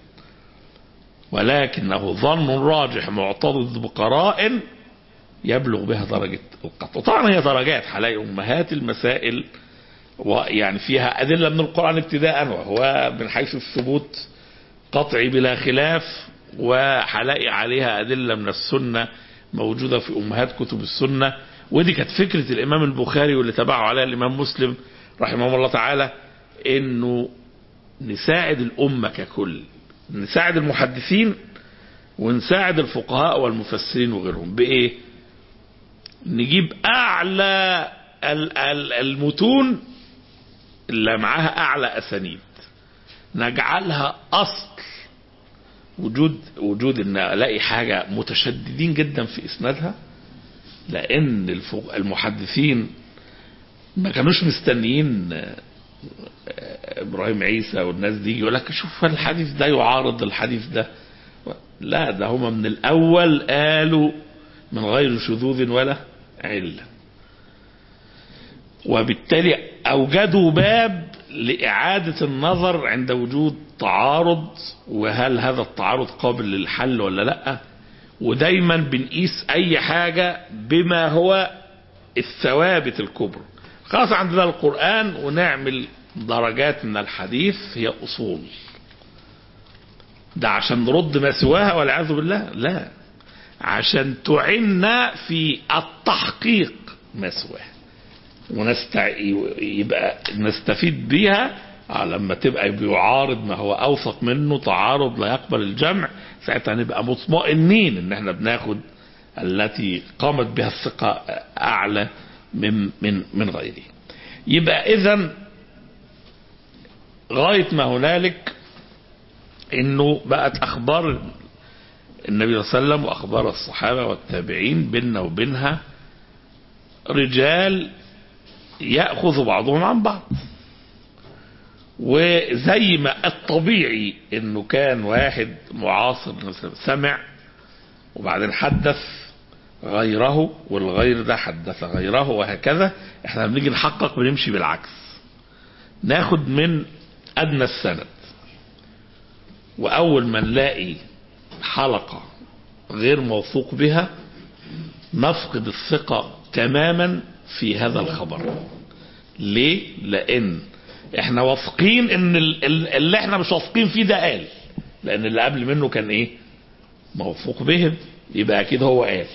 ولكنه ظن راجح معتضد بقرائن يبلغ بها درجة القطع. طبعا هي درجات، هلاقي أمهات المسائل ويعني فيها أدلة من القرآن ابتداء وهو من حيث الثبوت قطعي بلا خلاف، وهلاقي عليها أدلة من السنة موجودة في أمهات كتب السنة. ودي كانت فكرة الإمام البخاري واللي تبعه عليها الإمام مسلم رحمه الله تعالى، إنه نساعد الأمة ككل، نساعد المحدثين ونساعد الفقهاء والمفسرين وغيرهم بإيه؟ نجيب أعلى المتون اللي معاها أعلى أسانيد نجعلها أصل وجود وجود إن ألاقي حاجة متشددين جدا في إسنادها، لأن المحدثين ما كانوش مستنيين إبراهيم عيسى والناس دي يقول لك شوف الحديث ده يعارض الحديث ده. لا، ده هما من الأول قالوا من غير شذوذ ولا علة، وبالتالي أوجدوا باب لإعادة النظر عند وجود تعارض، وهل هذا التعارض قابل للحل ولا لا. ودايما بنقيس أي حاجة بما هو الثوابت الكبرى. خلاص عندنا القرآن ونعمل درجات من الحديث هي أصول. ده عشان نرد ما سواها والعياذ بالله؟ لا، عشان تعنا في التحقيق ما سواها ونستع... يبقى نستفيد بيها لما تبقى بيعارض ما هو أوثق منه تعارض لا يقبل الجمع. ساعتها نبقى مطمئنين ان احنا بناخد التي قامت بها الثقة أعلى من من من غيره. يبقى إذن غاية ما هنالك انه بقت اخبار النبي صلى الله عليه وسلم واخبار الصحابة والتابعين بيننا وبينها رجال يأخذ بعضهم عن بعض. وزي ما الطبيعي انه كان واحد معاصر سمع وبعدين حدث غيره والغير ده حدث غيره وهكذا، احنا بنيجي نحقق بنمشي بالعكس، ناخد من ادنى السند، واول ما نلاقي حلقة غير موثوق بها نفقد الثقة تماما في هذا الخبر. ليه؟ لان احنا واثقين ان اللي احنا مش واثقين فيه ده قال، لان اللي قبل منه كان ايه؟ موثوق به، يبقى اكيد هو قال.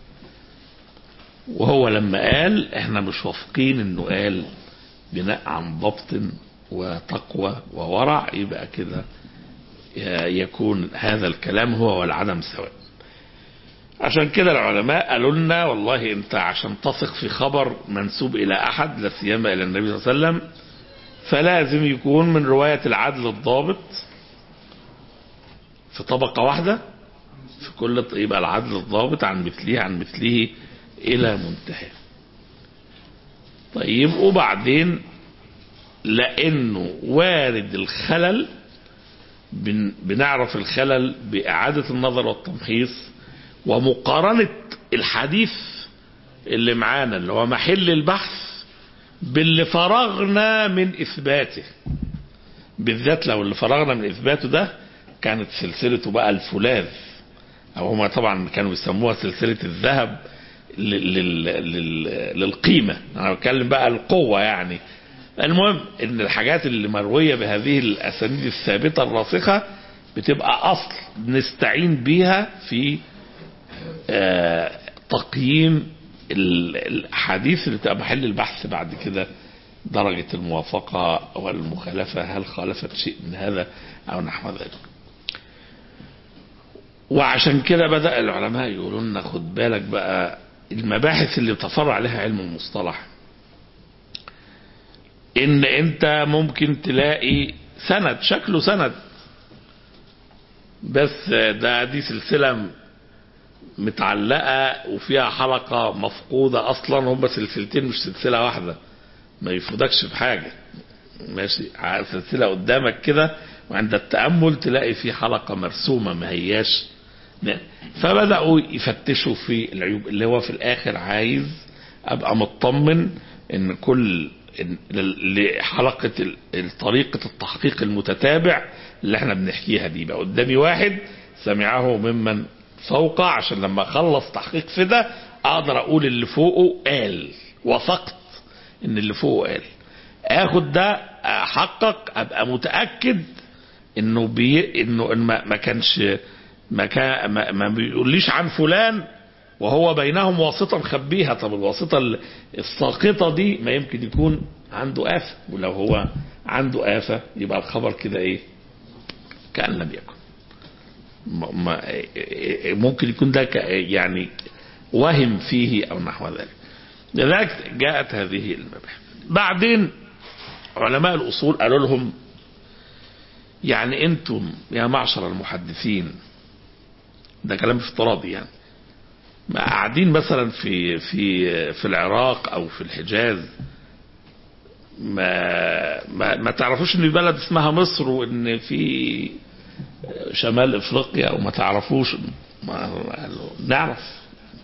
وهو لما قال احنا مش واثقين انه قال بناء عن ضبط وتقوى وورع، يبقى كده يكون هذا الكلام هو والعدم سواء. عشان كده العلماء قالوا لنا والله انت عشان تثق في خبر منسوب الى احد لا سيما الى النبي صلى الله عليه وسلم فلازم يكون من رواية العدل الضابط في طبقة واحدة في كل، يبقى العدل الضابط عن مثله عن مثله الى منتهى. طيب وبعدين لانه وارد الخلل بنعرف الخلل بإعادة النظر والتمحيص ومقارنة الحديث اللي معانا اللي هو محل البحث باللي فرغنا من إثباته، بالذات لو اللي فرغنا من إثباته ده كانت سلسلته بقى الفولاذ، أو هما طبعا كانوا بيسموها سلسلة الذهب للقيمة، أنا بتكلم بقى القوة يعني. المهم ان الحاجات اللي مروية بهذه الاسانيد الثابتة الراسخة بتبقى اصل نستعين بيها في آه تقييم الحديث اللي بتبقى محل البحث بعد كده، درجة الموافقة والمخالفة، هل خالفت شيء من هذا او نحو ذلك. وعشان كده بدأ العلماء يقولون لنا خد بالك بقى المباحث اللي بتفرع عليها علم المصطلح، ان انت ممكن تلاقي سند شكله سند بس ده دي سلسلة متعلقة وفيها حلقة مفقودة اصلا، هم سلسلتين مش سلسلة واحدة، ما يفوتكش بحاجة ماشي، سلسلة قدامك كده وعند التأمل تلاقي في حلقة مرسومة ما هياش. فبدأوا يفتشوا في العيوب، اللي هو في الاخر عايز ابقى مطمن ان كل لحلقة طريقة التحقيق المتتابع اللي احنا بنحكيها دي بقى قدامي واحد سمعه ممن فوقه، عشان لما اخلص تحقيق في ده اقدر اقول اللي فوقه قال، وثقت ان اللي فوقه قال، اخد ده احقق ابقى متأكد انه بي انه ما, ما كانش ما, كان ما, ما بيقوليش عن فلان وهو بينهم واسطة مخبيها. طب الواسطة الساقطة دي ما يمكن يكون عنده آفة، ولو هو عنده آفة يبقى الخبر كده ايه كأن لم يكن، ممكن يكون ده يعني وهم فيه او نحو ذلك. لذلك جاءت هذه المباحث. بعدين علماء الأصول قالوا لهم يعني انتم يا معشر المحدثين، ده كلام افتراضي يعني، ما قاعدين مثلا في في في العراق او في الحجاز ما ما, ما تعرفوش ان في بلد اسمها مصر وان في شمال افريقيا، وما تعرفوش ما نعرف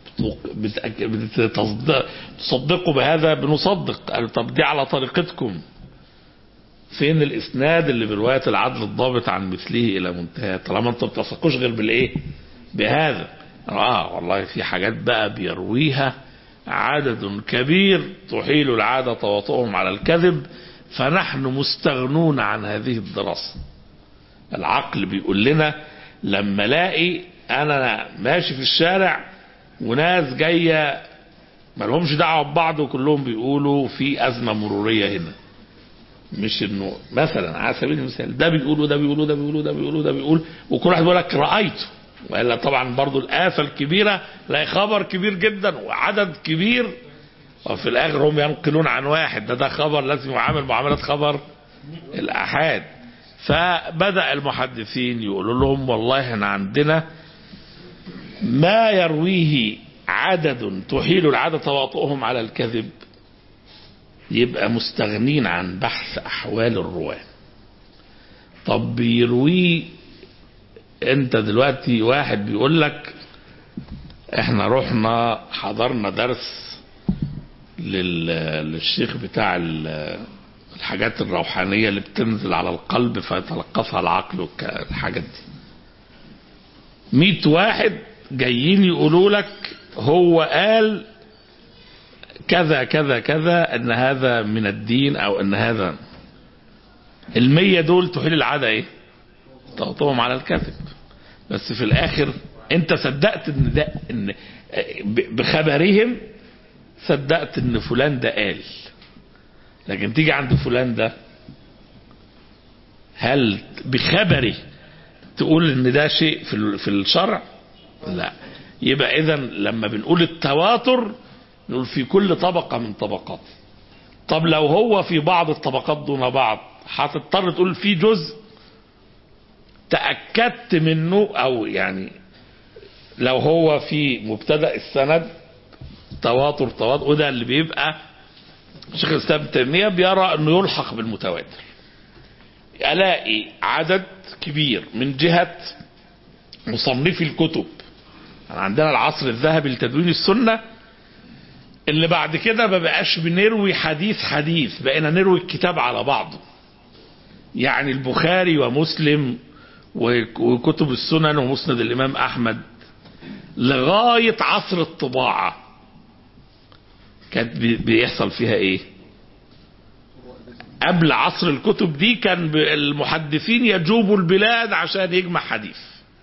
تصدقوا بهذا بنصدق. قالوا طب دي على طريقتكم، فين الاسناد اللي برواية العدل الضابط عن مثله الى منتهى طالما انتم ما بتثقوش غير بالايه بهذا؟ اه والله في حاجات بقى بيرويها عدد كبير تحيل العادة تواطؤهم على الكذب، فنحن مستغنون عن هذه الدراسة. العقل بيقول لنا لما الاقي انا ماشي في الشارع وناس جاية ما لهمش دعوة ببعض وكلهم بيقولوا في أزمة مرورية هنا، مش انه مثلا على سبيل المثال ده بيقول وده بيقول وده بيقول وده بيقول وده بيقول وكل واحد بيقول لك رأيته، والا طبعا برضو الآفة الكبيرة لا خبر كبير جدا وعدد كبير وفي الآخر هم ينقلون عن واحد، ده ده خبر لازم يعامل معاملة خبر الآحاد. فبدأ المحدثين يقولوا لهم والله احنا عندنا ما يرويه عدد تحيل العادة تواطؤهم على الكذب، يبقى مستغنين عن بحث أحوال الرواة. طب بيرويه انت دلوقتي واحد بيقول لك احنا رحنا حضرنا درس للشيخ بتاع الحاجات الروحانية اللي بتنزل على القلب فيتلقفها العقل والحاجات دي، مئة واحد جايين يقولوا لك هو قال كذا كذا كذا ان هذا من الدين او ان هذا، المية دول تحيل العادة ايه؟ تواطؤهم على الكذب. بس في الاخر انت صدقت ان ده ان بخبرهم صدقت ان فلان ده قال، لكن تيجي عند فلان ده هل بخبره تقول ان ده شيء في في الشرع؟ لا. يبقى اذا لما بنقول التواتر نقول في كل طبقة من طبقات. طب لو هو في بعض الطبقات دون بعض هتضطر تقول في جزء تأكدت منه، او يعني لو هو في مبتدأ السند تواتر تواتر، وده اللي بيبقى شيخ الاسلام ابن تيمية بيرى انه يلحق بالمتواتر. الاقي عدد كبير من جهة مصنفي الكتب، عندنا العصر الذهبي لتدوين السنة اللي بعد كده ما بقاش بنروي حديث حديث، بقينا نروي الكتاب على بعضه، يعني البخاري ومسلم وكتب السنن ومسند الإمام أحمد لغاية عصر الطباعة كانت بيحصل فيها ايه؟ قبل عصر الكتب دي كان المحدثين يجوبوا البلاد عشان يجمع حديث.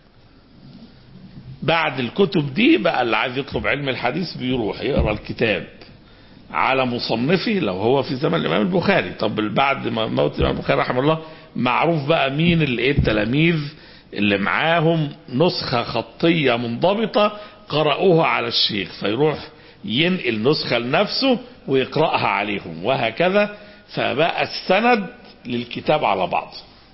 بعد الكتب دي بقى اللي عايز يطلب علم الحديث بيروح يقرأ الكتاب على مصنفه لو هو في زمن الإمام البخاري. طب بعد ما موت الإمام البخاري رحمه الله معروف بقى مين اللي ايه التلاميذ اللي معاهم نسخة خطية منضبطة قرأوها على الشيخ، فيروح ينقل نسخة لنفسه ويقرأها عليهم وهكذا، فبقى السند للكتاب على بعض.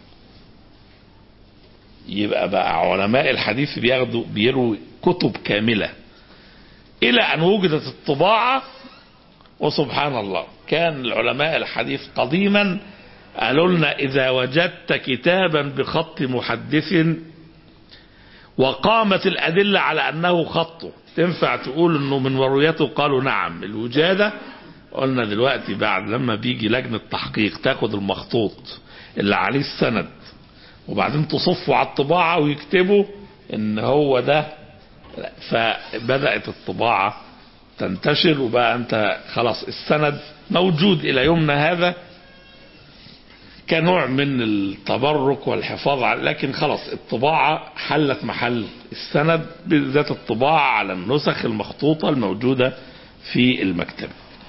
يبقى بقى علماء الحديث بياخدوا بيروا كتب كاملة إلى أن وجدت الطباعة. وسبحان الله كان العلماء الحديث قديما قالوا لنا إذا وجدت كتابا بخط محدث وقامت الأدلة على أنه خطه تنفع تقول أنه من مروياته؟ قالوا نعم. الوجادة قلنا دلوقتي بعد لما بيجي لجنة تحقيق تاخد المخطوط اللي عليه السند وبعدين تصفه على الطباعة ويكتبوا ان هو ده، فبدأت الطباعة تنتشر وبقى انت خلاص السند موجود الى يومنا هذا كنوع من التبرك والحفاظ على، لكن خلاص الطباعة حلت محل السند بذات الطباعة على النسخ المخطوطة الموجودة في المكتبة.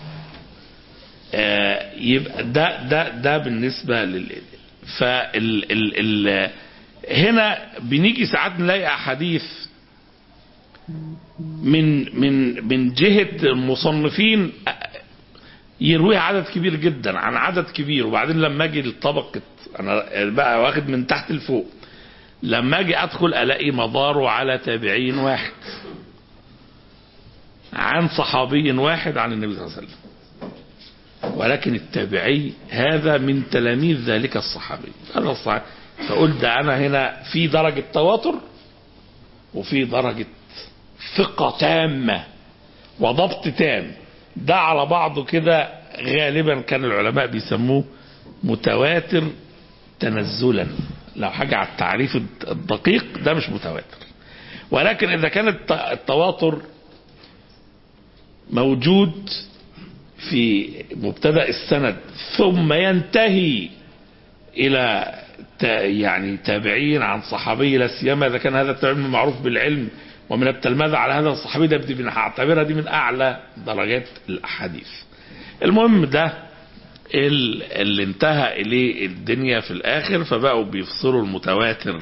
آه يبقى ده ده ده بالنسبة لل فال ال ال هنا بنيجي ساعات نلاقي احاديث من من من جهة المصنفين يرويها عدد كبير جدا عن عدد كبير، وبعدين لما اجي لطبقة انا بقى واخد من تحت لفوق، لما اجي ادخل الاقي مداره على تابعين واحد عن صحابي واحد عن النبي صلى الله عليه وسلم، ولكن التابعي هذا من تلاميذ ذلك الصحابي. هذا الصحابي فقلت ده انا هنا في درجة تواتر وفي درجة ثقة تامة وضبط تام، ده على بعضه كده غالبا كان العلماء بيسموه متواتر تنزلا. لو حاجة على التعريف الدقيق ده مش متواتر، ولكن اذا كان التواتر موجود في مبتدأ السند ثم ينتهي إلى يعني تابعين عن صحابي، لا سيما إذا كان هذا التابعين معروف بالعلم ومن التلمذة على هذا الصحابي، ده بدي هعتبرها دي من أعلى درجات الأحاديث. المهم ده اللي انتهى إليه الدنيا في الآخر، فبقوا بيفصلوا المتواتر.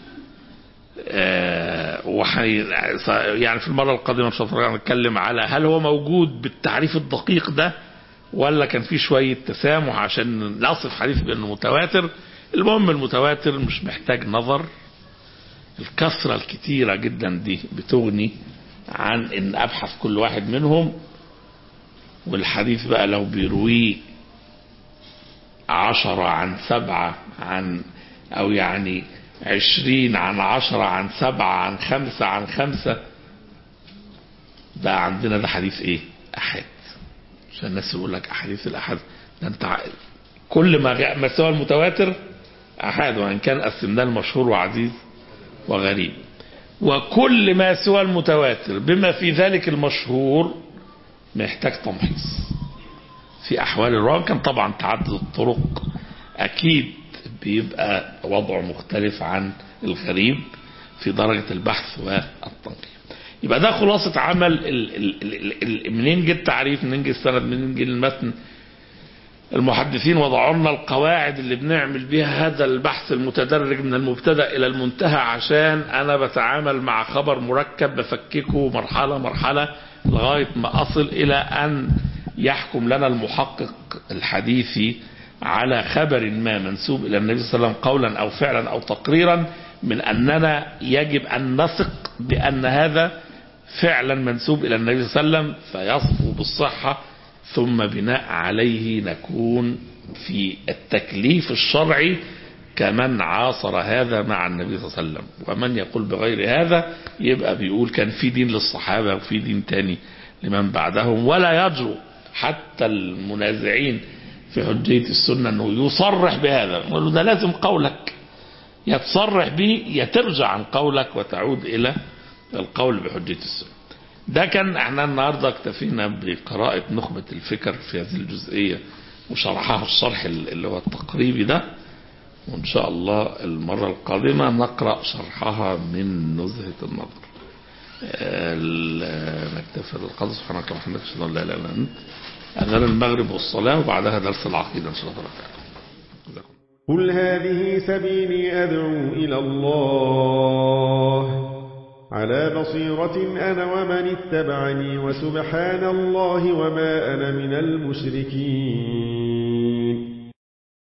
آه وحي يعني في المرة القادمة إن شاء الله نتكلم على هل هو موجود بالتعريف الدقيق ده ولا كان فيه شوية تسامح عشان نصف حديث بأنه متواتر. المهم المتواتر مش محتاج نظر، الكثرة الكتيرة جدا دي بتغني عن ان ابحث كل واحد منهم. والحديث بقى لو بيرويه عشرة عن سبعة عن او يعني عشرين عن عشرة عن سبعة عن خمسة عن خمسة، ده عندنا ده حديث ايه؟ احاد. عشان الناس يقول لك احاديث الاحاد ده انت كل ما ما سوى المتواتر احاد، وان كان قسمناه المشهور وعزيز وغريب. وكل ما سوى المتواتر بما في ذلك المشهور محتاج تمحيص في احوال الرواية. كان طبعا تعدد الطرق اكيد بيبقى وضعه مختلف عن الغريب في درجة البحث والتنقيح. يبقى ده خلاصة عمل ال ال ال منين جه التعريف، منين جه السند، منين جه المتن. المحدثين وضعوا لنا القواعد اللي بنعمل بيها هذا البحث المتدرج من المبتدأ إلى المنتهى، عشان أنا بتعامل مع خبر مركب بفككه مرحلة مرحلة لغاية ما أصل إلى أن يحكم لنا المحقق الحديثي على خبر ما منسوب إلى النبي صلى الله عليه وسلم قولا أو فعلا أو تقريرا، من أننا يجب أن نثق بأن هذا فعلا منسوب إلى النبي صلى الله عليه وسلم فيصفو بالصحة، ثم بناء عليه نكون في التكليف الشرعي كمن عاصر هذا مع النبي صلى الله عليه وسلم. ومن يقول بغير هذا يبقى بيقول كان في دين للصحابة وفي دين تاني لمن بعدهم. ولا يجرؤ حتى المنازعين في حجية السنة أنه يصرح بهذا، يقول له ده لازم قولك يتصرح به، يترجع عن قولك وتعود إلى القول بحجية السنة. ده كان احنا النهاردة اكتفينا بقراءة نخبة الفكر في هذه الجزئية وشرحها الشرح اللي هو التقريبي ده، وان شاء الله المرة القادمة نقرأ شرحها من نزهة النظر. نكتفي بالقدر. سبحانك اللهم وبحمدك اشهد ان لا اله الا انت. اذان المغرب والصلاة وبعدها درس العقيدة ان شاء الله تعالى. قل هذه سبيلي أدعو إلى الله على بصيرة أنا ومن اتبعني، وسبحان الله وما أنا من المشركين.